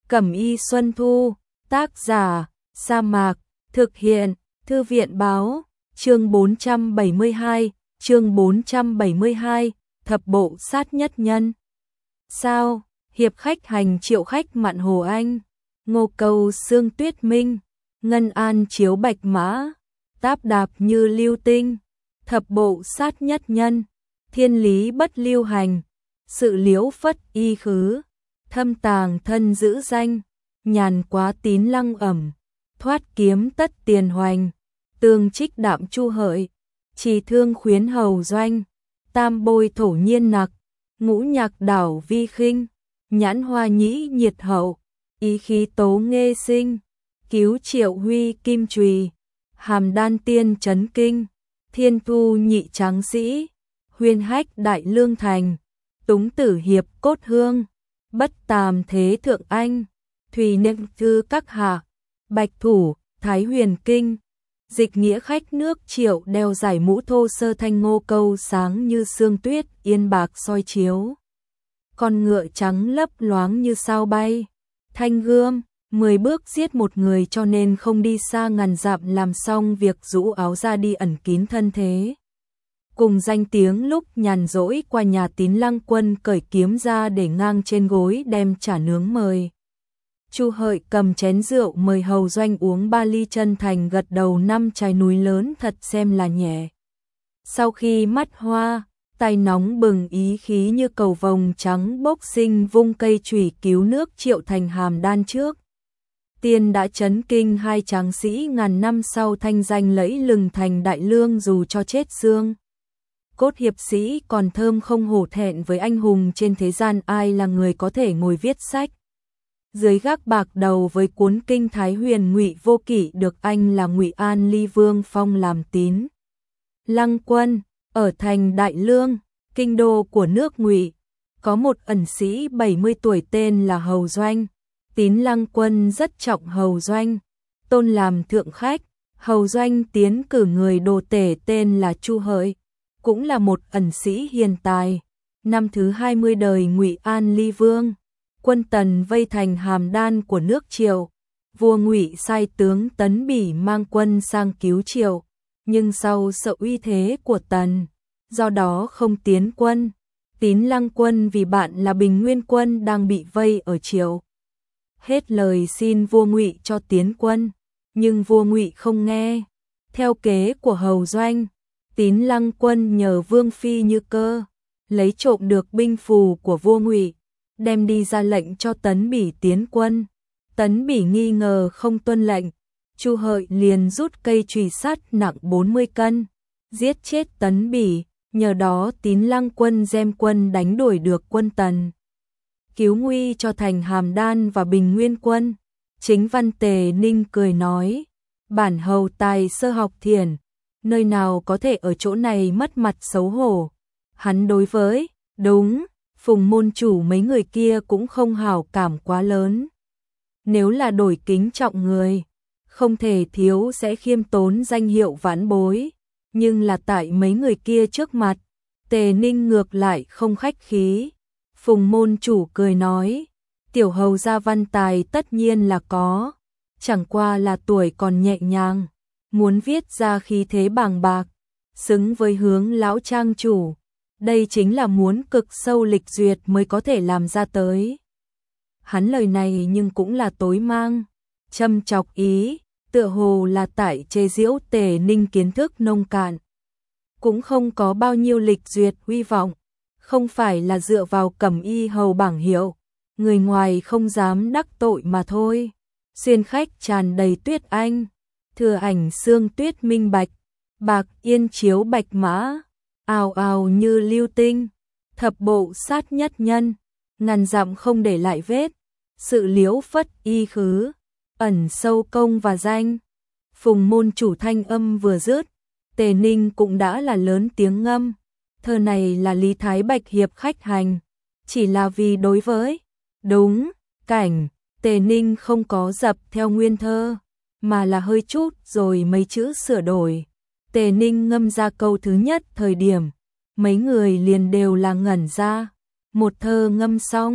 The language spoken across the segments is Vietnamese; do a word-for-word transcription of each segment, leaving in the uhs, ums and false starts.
Cẩm y Xuân Thu, tác giả, Sa Mạc, thực hiện, Thư viện báo, chương bốn trăm bảy mươi hai, chương bốn trăm bảy mươi hai, thập bộ sát nhất nhân. Sao, hiệp khách hành triệu khách mạn Hồ Anh, Ngô Cầu Sương Tuyết Minh, Ngân An chiếu bạch mã, Táp đạp như lưu tinh, thập bộ sát nhất nhân, thiên lý bất lưu hành, sự liễu phất y khứ, thâm tàng thân giữ danh, nhàn quá tín lăng ẩm, thoát kiếm tất tiền hoành, tương trích đạm chu hợi, trì thương khuyến hầu doanh, tam bôi thổ nhiên nặc, ngũ nhạc đảo vi khinh, nhãn hoa nhĩ nhiệt hậu, ý khí tố nghê sinh, cứu triệu huy kim trùy, hàm đan tiên chấn kinh, thiên thu nhị tráng sĩ, huyên hách đại lương thành, túng tử hiệp cốt hương, bất tàm thế thượng anh, thùy niệm thư các hạ, bạch thủ, thái huyền kinh, dịch nghĩa khách nước Triệu đeo giải mũ thô sơ thanh Ngô Câu sáng như sương tuyết yên bạc soi chiếu. Con ngựa trắng lấp loáng như sao bay, thanh gươm, mười bước giết một người cho nên không đi xa ngàn dặm làm xong việc rũ áo ra đi ẩn kín thân thế. Cùng danh tiếng lúc nhàn rỗi qua nhà Tín Lăng Quân cởi kiếm ra để ngang trên gối đem chả nướng mời. Chu Hợi cầm chén rượu mời hầu doanh uống ba ly chân thành gật đầu năm trái núi lớn thật xem là nhẹ. Sau khi mắt hoa, tay nóng bừng ý khí như cầu vồng trắng bốc sinh vung cây chùy cứu nước Triệu thành hàm đan trước. Tiên đã chấn kinh hai tráng sĩ ngàn năm sau thanh danh lẫy lừng thành đại lương dù cho chết xương. Cốt hiệp sĩ còn thơm không hổ thẹn với anh hùng trên thế gian ai là người có thể ngồi viết sách. Dưới gác bạc đầu với cuốn kinh Thái Huyền Ngụy Vô Kỵ được anh là Ngụy An Ly Vương phong làm Tín Lăng Quân, ở thành Đại Lương, kinh đô của nước Ngụy, có một ẩn sĩ bảy mươi tuổi tên là Hầu Doanh. Tín Lăng Quân rất trọng Hầu Doanh, tôn làm thượng khách. Hầu Doanh tiến cử người đồ tể tên là Chu Hợi, cũng là một ẩn sĩ hiền tài. Năm thứ hai mươi đời Ngụy An Ly Vương, quân Tần vây thành hàm đan của nước Triệu, vua Ngụy sai tướng Tấn Bỉ mang quân sang cứu Triệu, nhưng sau sợ uy thế của Tần, do đó không tiến quân. Tín Lăng Quân vì bạn là Bình Nguyên Quân đang bị vây ở Triệu, hết lời xin vua Ngụy cho tiến quân, nhưng vua Ngụy không nghe. Theo kế của Hầu Doanh, Tín Lăng Quân nhờ Vương Phi Như Cơ lấy trộm được binh phù của vua Ngụy, đem đi ra lệnh cho Tấn Bỉ tiến quân. Tấn Bỉ nghi ngờ không tuân lệnh, Chu Hợi liền rút cây chùy sắt nặng bốn mươi cân, giết chết Tấn Bỉ, nhờ đó Tín Lăng Quân giem quân đánh đuổi được quân Tần, cứu nguy cho thành Hàm Đan và Bình Nguyên Quân. Chính văn Tề Ninh cười nói, bản hầu tài sơ học thiền, nơi nào có thể ở chỗ này mất mặt xấu hổ. Hắn đối với, đúng, Phùng môn chủ mấy người kia cũng không hảo cảm quá lớn. Nếu là đổi kính trọng người, không thể thiếu sẽ khiêm tốn danh hiệu vãn bối, nhưng là tại mấy người kia trước mặt, Tề Ninh ngược lại không khách khí. Phùng môn chủ cười nói, tiểu hầu gia văn tài tất nhiên là có, chẳng qua là tuổi còn nhẹ nhàng, muốn viết ra khí thế bàng bạc, xứng với hướng lão trang chủ. Đây chính là muốn cực sâu lịch duyệt mới có thể làm ra tới. Hắn lời này nhưng cũng là tối mang, châm chọc ý, tựa hồ là tại chê giễu Tề Ninh kiến thức nông cạn. Cũng không có bao nhiêu lịch duyệt huy vọng, không phải là dựa vào cẩm y hầu bảng hiệu, người ngoài không dám đắc tội mà thôi. Xuyên khách tràn đầy tuyết anh, thừa ảnh sương tuyết minh bạch, bạc yên chiếu bạch mã, ào ào như lưu tinh, thập bộ sát nhất nhân, ngàn dặm không để lại vết, sự liễu phất y khứ, ẩn sâu công và danh. Phùng môn chủ thanh âm vừa dứt, Tề Ninh cũng đã là lớn tiếng ngâm, thơ này là Lý Thái Bạch hiệp khách hành, chỉ là vì đối với, đúng, cảnh, Tề Ninh không có dập theo nguyên thơ, mà là hơi chút rồi mấy chữ sửa đổi. Tề Ninh ngâm ra câu thứ nhất thời điểm, mấy người liền đều là ngẩn ra. Một thơ ngâm xong,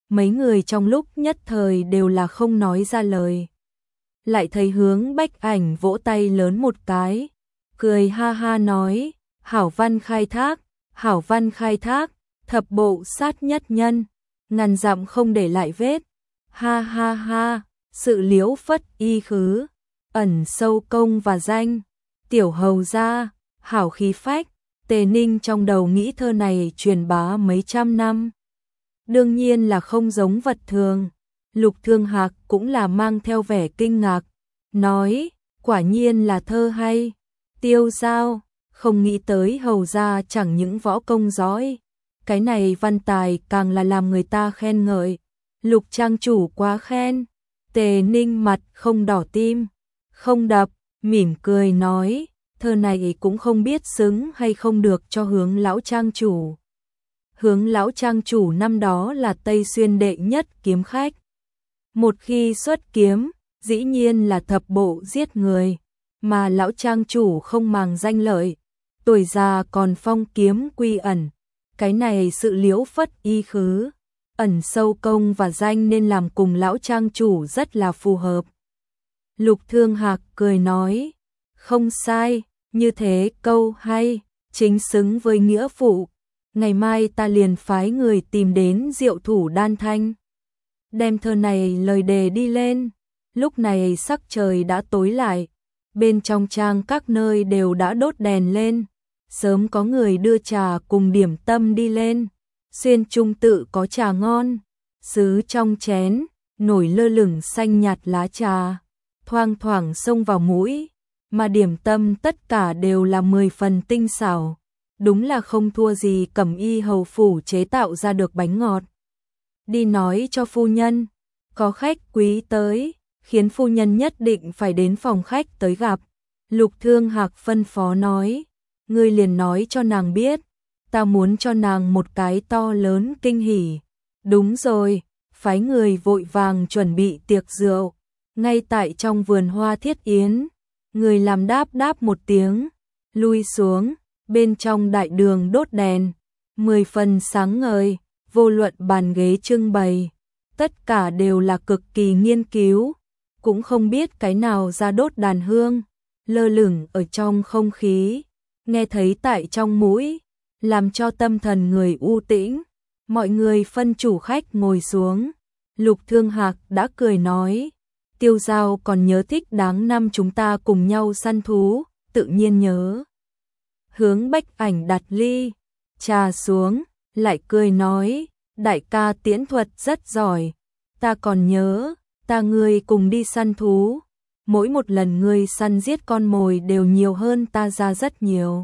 mấy người trong lúc nhất thời đều là không nói ra lời. Lại thấy Hướng Bách Ảnh vỗ tay lớn một cái, cười ha ha nói, hảo văn khai thác, hảo văn khai thác, thập bộ sát nhất nhân, ngàn dặm không để lại vết, ha ha ha, sự liễu phất y khứ, ẩn sâu công và danh, tiểu hầu gia, hảo khí phách. Tề Ninh trong đầu nghĩ thơ này truyền bá mấy trăm năm, đương nhiên là không giống vật thường. Lục Thương Hạc cũng là mang theo vẻ kinh ngạc, nói, quả nhiên là thơ hay. Tiêu Giao, không nghĩ tới hầu gia chẳng những võ công giỏi, cái này văn tài càng là làm người ta khen ngợi. Lục trang chủ quá khen. Tề Ninh mặt không đỏ tim, không đập, mỉm cười nói, thơ này cũng không biết xứng hay không được cho Hướng lão trang chủ. Hướng lão trang chủ năm đó là Tây Xuyên đệ nhất kiếm khách. Một khi xuất kiếm, dĩ nhiên là thập bộ giết người, mà lão trang chủ không màng danh lợi, tuổi già còn phong kiếm quy ẩn, cái này sự liễu phất y khứ, ẩn sâu công và danh nên làm cùng lão trang chủ rất là phù hợp. Lục Thương Hạc cười nói, không sai, như thế câu hay, chính xứng với nghĩa phụ. Ngày mai ta liền phái người tìm đến Diệu Thủ Đan Thanh, đem thơ này lời đề đi lên. Lúc này sắc trời đã tối lại, bên trong trang các nơi đều đã đốt đèn lên, sớm có người đưa trà cùng điểm tâm đi lên. Xuyên Trung tự có trà ngon, sứ trong chén, nổi lơ lửng xanh nhạt lá trà, thoang thoảng xông vào mũi, mà điểm tâm tất cả đều là mười phần tinh xảo, đúng là không thua gì Cẩm Y hầu phủ chế tạo ra được bánh ngọt. Đi nói cho phu nhân, có khách quý tới, khiến phu nhân nhất định phải đến phòng khách tới gặp. Lục Thương Hạc phân phó nói, ngươi liền nói cho nàng biết, ta muốn cho nàng một cái to lớn kinh hỉ. Đúng rồi, phái người vội vàng chuẩn bị tiệc rượu, ngay tại trong vườn hoa thiết yến. Người làm đáp đáp một tiếng, lui xuống, bên trong đại đường đốt đèn, mười phần sáng ngời, vô luận bàn ghế trưng bày, tất cả đều là cực kỳ nghiên cứu, cũng không biết cái nào ra đốt đàn hương, lơ lửng ở trong không khí, nghe thấy tại trong mũi, làm cho tâm thần người u tĩnh. Mọi người phân chủ khách ngồi xuống, Lục Thương Hạc đã cười nói, Tiêu Giao còn nhớ thích đáng năm chúng ta cùng nhau săn thú, tự nhiên nhớ. Hướng Bách Ảnh đặt ly trà xuống, lại cười nói, đại ca tiễn thuật rất giỏi, ta còn nhớ, ta ngươi cùng đi săn thú, mỗi một lần ngươi săn giết con mồi đều nhiều hơn ta ra rất nhiều.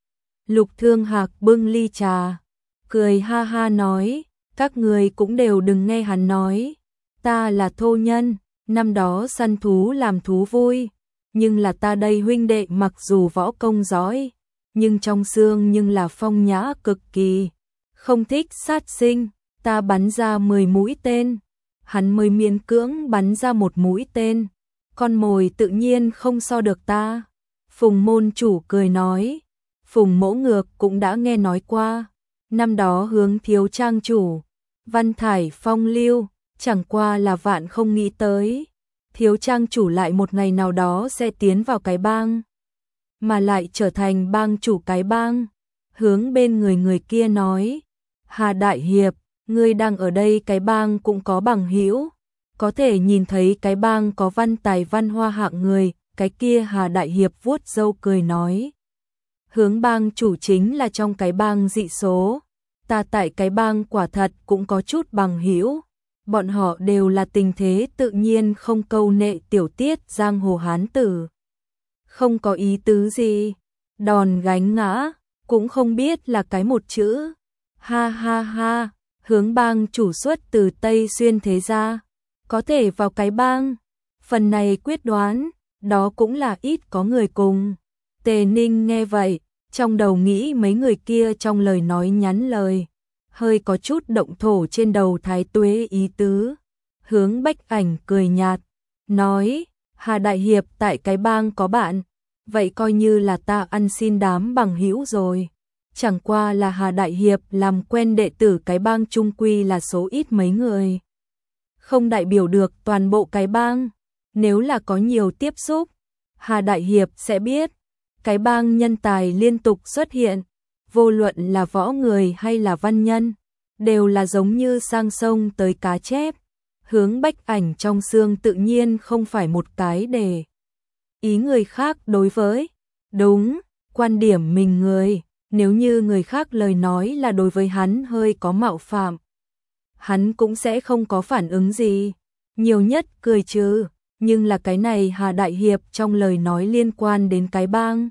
Lục Thương Hạc bưng ly trà, cười ha ha nói, các người cũng đều đừng nghe hắn nói, ta là thô nhân, năm đó săn thú làm thú vui, nhưng là ta đây huynh đệ mặc dù võ công giỏi, nhưng trong xương nhưng là phong nhã cực kỳ, không thích sát sinh, ta bắn ra mười mũi tên, hắn mới miễn cưỡng bắn ra một mũi tên, con mồi tự nhiên không so được ta. Phùng môn chủ cười nói, Phùng mỗ ngược cũng đã nghe nói qua, năm đó Hướng thiếu trang chủ, văn thải phong lưu, chẳng qua là vạn không nghĩ tới, thiếu trang chủ lại một ngày nào đó sẽ tiến vào cái bang, mà lại trở thành bang chủ cái bang. Hướng bên người người kia nói, Hà Đại Hiệp, ngươi đang ở đây cái bang cũng có bằng hữu, có thể nhìn thấy cái bang có văn tài văn hoa hạng người. Cái kia Hà Đại Hiệp vuốt râu cười nói, Hướng bang chủ chính là trong cái bang dị số, ta tại cái bang quả thật cũng có chút bằng hữu, bọn họ đều là tình thế tự nhiên không câu nệ tiểu tiết giang hồ hán tử, không có ý tứ gì, đòn gánh ngã, cũng không biết là cái một chữ. Ha ha ha, Hướng bang chủ xuất từ Tây Xuyên thế gia, có thể vào cái bang, phần này quyết đoán, đó cũng là ít có người cùng. Tề Ninh nghe vậy, trong đầu nghĩ mấy người kia trong lời nói nhắn lời, hơi có chút động thổ trên đầu thái tuế ý tứ. Hướng Bách Ảnh cười nhạt, nói, Hà Đại Hiệp tại cái bang có bạn, vậy coi như là ta ăn xin đám bằng hữu rồi. Chẳng qua là Hà Đại Hiệp làm quen đệ tử cái bang trung quy là số ít mấy người. không đại biểu được toàn bộ cái bang. Nếu là có nhiều tiếp xúc, Hà Đại Hiệp sẽ biết, cái bang nhân tài liên tục xuất hiện, vô luận là võ người hay là văn nhân, đều là giống như sang sông tới cá chép. Hướng Bách Ảnh trong xương tự nhiên không phải một cái để ý người khác đối với. Đúng, quan điểm mình người, nếu như người khác lời nói là đối với hắn hơi có mạo phạm, hắn cũng sẽ không có phản ứng gì, nhiều nhất cười trừ, nhưng là cái này Hà Đại Hiệp trong lời nói liên quan đến cái bang.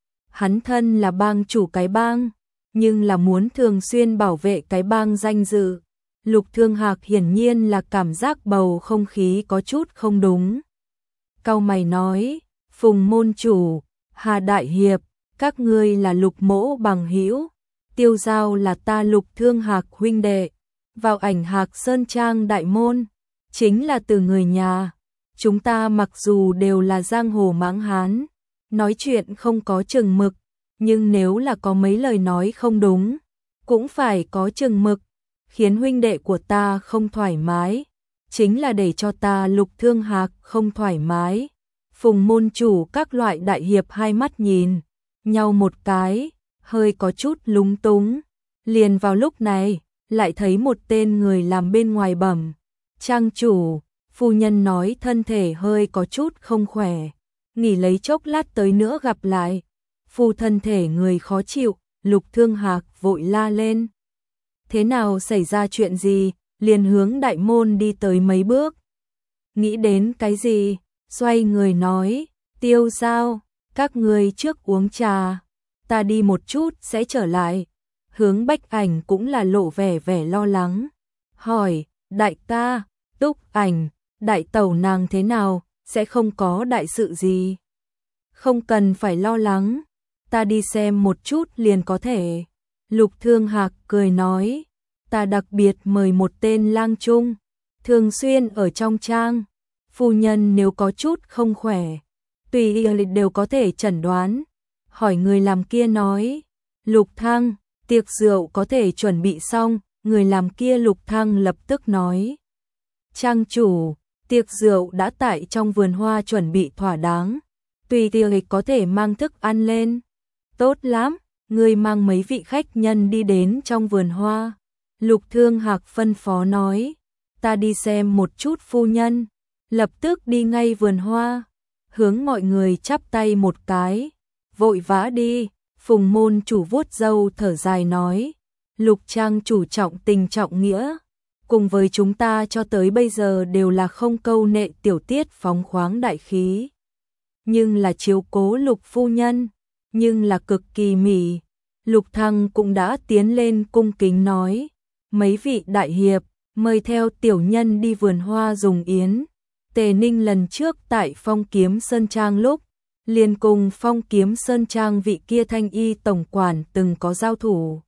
Hắn thân là bang chủ cái bang, nhưng là muốn thường xuyên bảo vệ cái bang danh dự. Lục Thương Hạc hiển nhiên là cảm giác bầu không khí có chút không đúng. Cau mày nói, Phùng môn chủ, Hà Đại Hiệp, các ngươi là Lục mỗ bằng hữu, Tiêu Giao là ta Lục Thương Hạc huynh đệ, vào ảnh Hạc Sơn Trang đại môn, chính là từ người nhà. Chúng ta mặc dù đều là giang hồ mãng hán, nói chuyện không có chừng mực, nhưng nếu là có mấy lời nói không đúng, cũng phải có chừng mực. Khiến huynh đệ của ta không thoải mái, chính là để cho ta Lục Thương Hạc không thoải mái. Phùng môn chủ các loại đại hiệp hai mắt nhìn nhau một cái, hơi có chút lúng túng. Liền vào lúc này, lại thấy một tên người làm bên ngoài bẩm, trang chủ, phu nhân nói thân thể hơi có chút không khỏe, nghỉ lấy chốc lát tới nữa gặp lại. Phu thân thể người khó chịu, Lục Thương Hạc vội la lên. Thế nào xảy ra chuyện gì, liền hướng đại môn đi tới mấy bước. Nghĩ đến cái gì, xoay người nói, Tiêu Giao, các người trước uống trà, ta đi một chút sẽ trở lại. Hướng Bách Ảnh cũng là lộ vẻ vẻ lo lắng, hỏi, đại ca, Túc Ảnh, đại tẩu nàng thế nào, sẽ không có đại sự gì. Không cần phải lo lắng, ta đi xem một chút liền có thể. Lục Thương Hạc cười nói, ta đặc biệt mời một tên lang trung, thường xuyên ở trong trang, phu nhân nếu có chút không khỏe, tùy y đều có thể chẩn đoán. Hỏi người làm kia nói, Lục Thăng, tiệc rượu có thể chuẩn bị xong, người làm kia Lục Thăng lập tức nói, trang chủ, tiệc rượu đã tại trong vườn hoa chuẩn bị thỏa đáng, tùy y có thể mang thức ăn lên. Tốt lắm, người mang mấy vị khách nhân đi đến trong vườn hoa. Lục Thương Hạc phân phó nói, ta đi xem một chút phu nhân, lập tức đi ngay vườn hoa, hướng mọi người chắp tay một cái, vội vã đi. Phùng môn chủ vuốt râu thở dài nói, Lục trang chủ trọng tình trọng nghĩa, cùng với chúng ta cho tới bây giờ đều là không câu nệ tiểu tiết phóng khoáng đại khí, nhưng là chiếu cố Lục phu nhân, nhưng là cực kỳ mỉ. Lục Thăng cũng đã tiến lên cung kính nói, mấy vị đại hiệp, mời theo tiểu nhân đi vườn hoa dùng yến. Tề Ninh lần trước tại Phong Kiếm Sơn Trang lúc, liền cùng Phong Kiếm Sơn Trang vị kia thanh y tổng quản từng có giao thủ.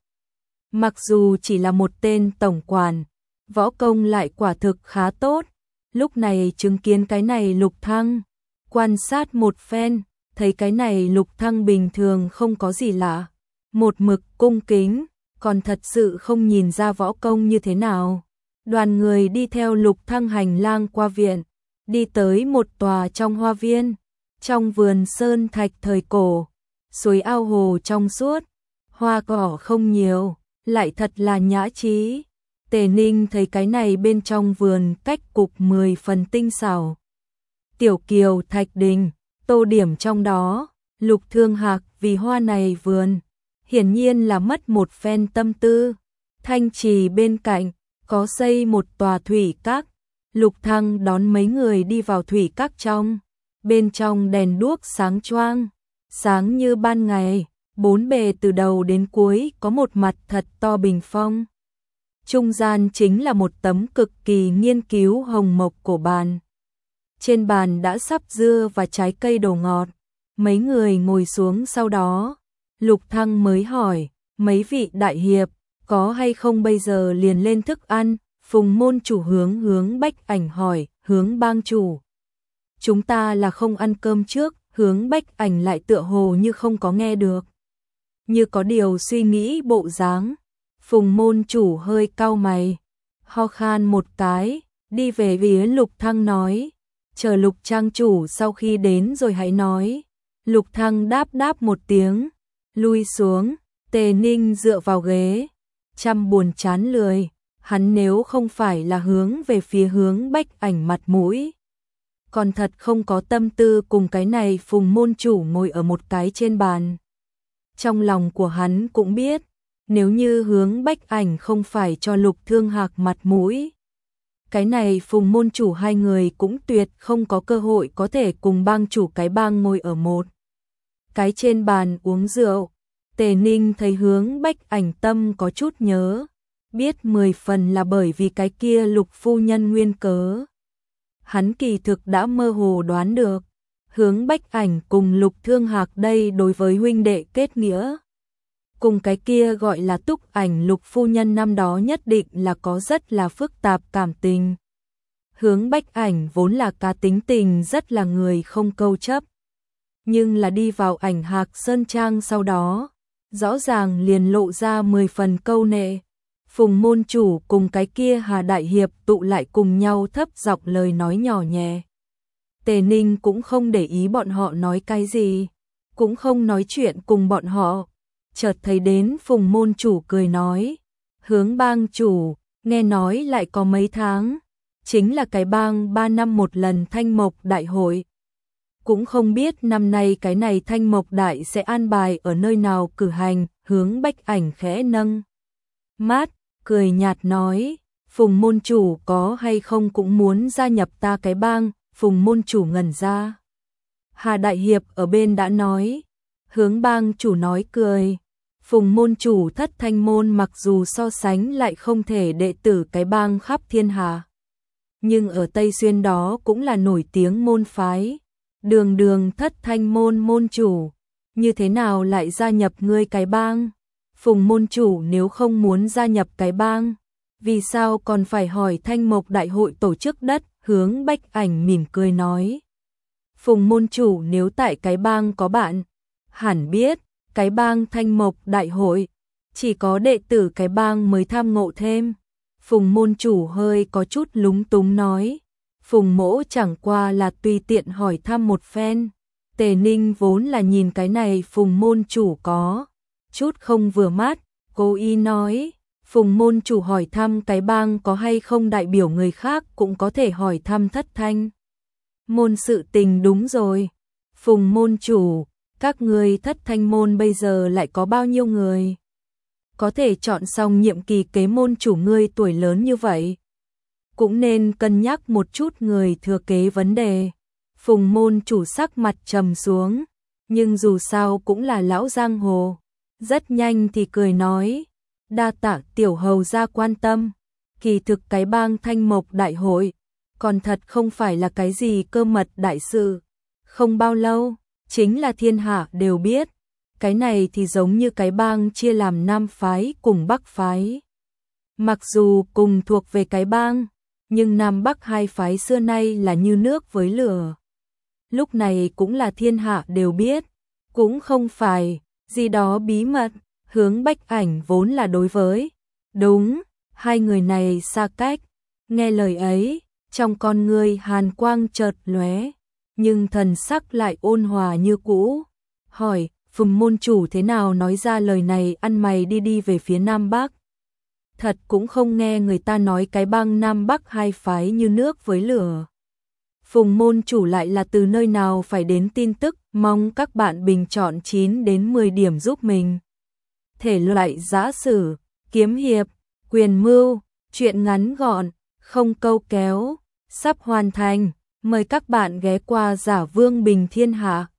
Mặc dù chỉ là một tên tổng quản, võ công lại quả thực khá tốt. Lúc này chứng kiến cái này Lục Thăng, quan sát một phen, thấy cái này Lục Thăng bình thường không có gì lạ, một mực cung kính, còn thật sự không nhìn ra võ công như thế nào. Đoàn người đi theo Lục Thăng hành lang qua viện, đi tới một tòa trong hoa viên, trong vườn sơn thạch thời cổ, suối ao hồ trong suốt, hoa cỏ không nhiều, lại thật là nhã trí. Tề Ninh thấy cái này bên trong vườn cách cục mười phần tinh xảo. Tiểu kiều thạch đình, tô điểm trong đó, Lục Thương Hạc vì hoa này vườn, hiển nhiên là mất một phen tâm tư. Thanh trì bên cạnh, có xây một tòa thủy các, Lục Thăng đón mấy người đi vào thủy các trong, bên trong đèn đuốc sáng choang, sáng như ban ngày, bốn bề từ đầu đến cuối có một mặt thật to bình phong. Trung gian chính là một tấm cực kỳ nghiên cứu hồng mộc cổ bàn. Trên bàn đã sắp dưa và trái cây đồ ngọt, mấy người ngồi xuống sau đó, Lục Thăng mới hỏi, mấy vị đại hiệp, có hay không bây giờ liền lên thức ăn? Phùng môn chủ hướng hướng Bách Ảnh hỏi, hướng bang chủ, chúng ta là không ăn cơm trước. Hướng Bách Ảnh lại tựa hồ như không có nghe được, như có điều suy nghĩ bộ dáng. Phùng môn chủ hơi cau mày, ho khan một cái, đi về phía Lục Thăng nói, chờ Lục trang chủ sau khi đến rồi hãy nói. Lục Thăng đáp đáp một tiếng, lui xuống. Tề Ninh dựa vào ghế, chăm buồn chán lười, hắn nếu không phải là hướng về phía Hướng Bách Ảnh mặt mũi, còn thật không có tâm tư cùng cái này Phùng môn chủ ngồi ở một cái trên bàn. Trong lòng của hắn cũng biết, nếu như Hướng Bách Ảnh không phải cho Lục Thương Hạc mặt mũi, cái này Phùng môn chủ hai người cũng tuyệt không có cơ hội có thể cùng bang chủ cái bang ngồi ở một cái trên bàn uống rượu. Tề Ninh thấy Hướng Bách Ảnh tâm có chút nhớ, biết mười phần là bởi vì cái kia Lục phu nhân nguyên cớ. Hắn kỳ thực đã mơ hồ đoán được, Hướng Bách Ảnh cùng Lục Thương Hạc đây đối với huynh đệ kết nghĩa, cùng cái kia gọi là Túc Ảnh Lục phu nhân năm đó nhất định là có rất là phức tạp cảm tình. Hướng Bách Ảnh vốn là cá tính tình rất là người không câu chấp, nhưng là đi vào Ảnh Hạc Sơn Trang sau đó, rõ ràng liền lộ ra mười phần câu nệ. Phùng môn chủ cùng cái kia Hà Đại Hiệp tụ lại cùng nhau thấp giọng lời nói nhỏ nhẹ. Tề Ninh cũng không để ý bọn họ nói cái gì, cũng không nói chuyện cùng bọn họ. Chợt thấy đến Phùng môn chủ cười nói, Hướng bang chủ, nghe nói lại có mấy tháng, chính là cái bang ba năm một lần Thanh Mộc Đại hội. Cũng không biết năm nay cái này Thanh Mộc Đại sẽ an bài ở nơi nào cử hành. Hướng Bách Ảnh khẽ nâng mát, cười nhạt nói, Phùng môn chủ có hay không cũng muốn gia nhập ta cái bang. Phùng môn chủ ngẩn ra. Hà Đại Hiệp ở bên đã nói. Hướng bang chủ nói cười, Phùng môn chủ thất thanh môn mặc dù so sánh lại không thể đệ tử cái bang khắp thiên hạ, nhưng ở Tây Xuyên đó cũng là nổi tiếng môn phái. Đường đường thất thanh môn môn chủ, như thế nào lại gia nhập ngươi cái bang? Phùng môn chủ nếu không muốn gia nhập cái bang, vì sao còn phải hỏi Thanh Mộc Đại hội tổ chức đất? Hướng Bách Ảnh mỉm cười nói, Phùng môn chủ nếu tại cái bang có bạn, hẳn biết, cái bang Thanh Mộc Đại hội, chỉ có đệ tử cái bang mới tham ngộ thêm. Phùng môn chủ hơi có chút lúng túng nói, Phùng mỗ chẳng qua là tùy tiện hỏi thăm một phen. Tề Ninh vốn là nhìn cái này Phùng môn chủ có chút không vừa mắt, cố ý nói, Phùng môn chủ hỏi thăm cái bang có hay không đại biểu người khác cũng có thể hỏi thăm thất thanh môn sự tình. Đúng rồi, Phùng môn chủ, các người thất thanh môn bây giờ lại có bao nhiêu người? Có thể chọn xong nhiệm kỳ kế môn chủ, ngươi tuổi lớn như vậy, cũng nên cân nhắc một chút người thừa kế vấn đề. Phùng môn chủ sắc mặt trầm xuống, nhưng dù sao cũng là lão giang hồ, rất nhanh thì cười nói, đa tạ tiểu hầu gia quan tâm, kỳ thực cái bang Thanh Mộc Đại hội, còn thật không phải là cái gì cơ mật đại sự. Không bao lâu, chính là thiên hạ đều biết, cái này thì giống như cái bang chia làm Nam phái cùng Bắc phái. Mặc dù cùng thuộc về cái bang, nhưng Nam Bắc hai phái xưa nay là như nước với lửa. Lúc này cũng là thiên hạ đều biết, cũng không phải gì đó bí mật. Hướng Bách Ảnh vốn là đối với, đúng, hai người này xa cách, nghe lời ấy, trong con ngươi hàn quang chợt lóe, nhưng thần sắc lại ôn hòa như cũ. Hỏi, Phùng môn chủ thế nào nói ra lời này? Ăn mày đi đi về phía Nam Bắc. Thật cũng không nghe người ta nói cái bang Nam Bắc hai phái như nước với lửa. Phùng môn chủ lại là từ nơi nào phải đến tin tức? Mong các bạn bình chọn chín đến mười điểm giúp mình. Thể loại giã sử, kiếm hiệp, quyền mưu, truyện ngắn gọn, không câu kéo, sắp hoàn thành. Mời các bạn ghé qua Giả Vương Bình Thiên Hạ.